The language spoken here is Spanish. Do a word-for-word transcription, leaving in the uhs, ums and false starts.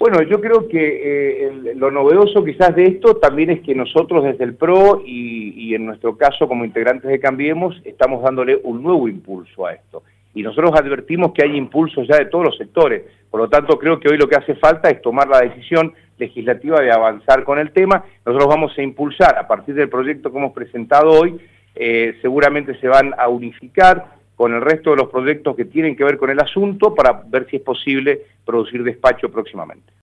Bueno, yo creo que eh, el, lo novedoso quizás de esto también es que nosotros desde el P R O y, y en nuestro caso como integrantes de Cambiemos estamos dándole un nuevo impulso a esto. Y nosotros advertimos que hay impulsos ya de todos los sectores. Por lo tanto, creo que hoy lo que hace falta es tomar la decisión legislativa de avanzar con el tema. Nosotros vamos a impulsar, a partir del proyecto que hemos presentado hoy, eh, seguramente se van a unificar con el resto de los proyectos que tienen que ver con el asunto para ver si es posible producir despacho próximamente.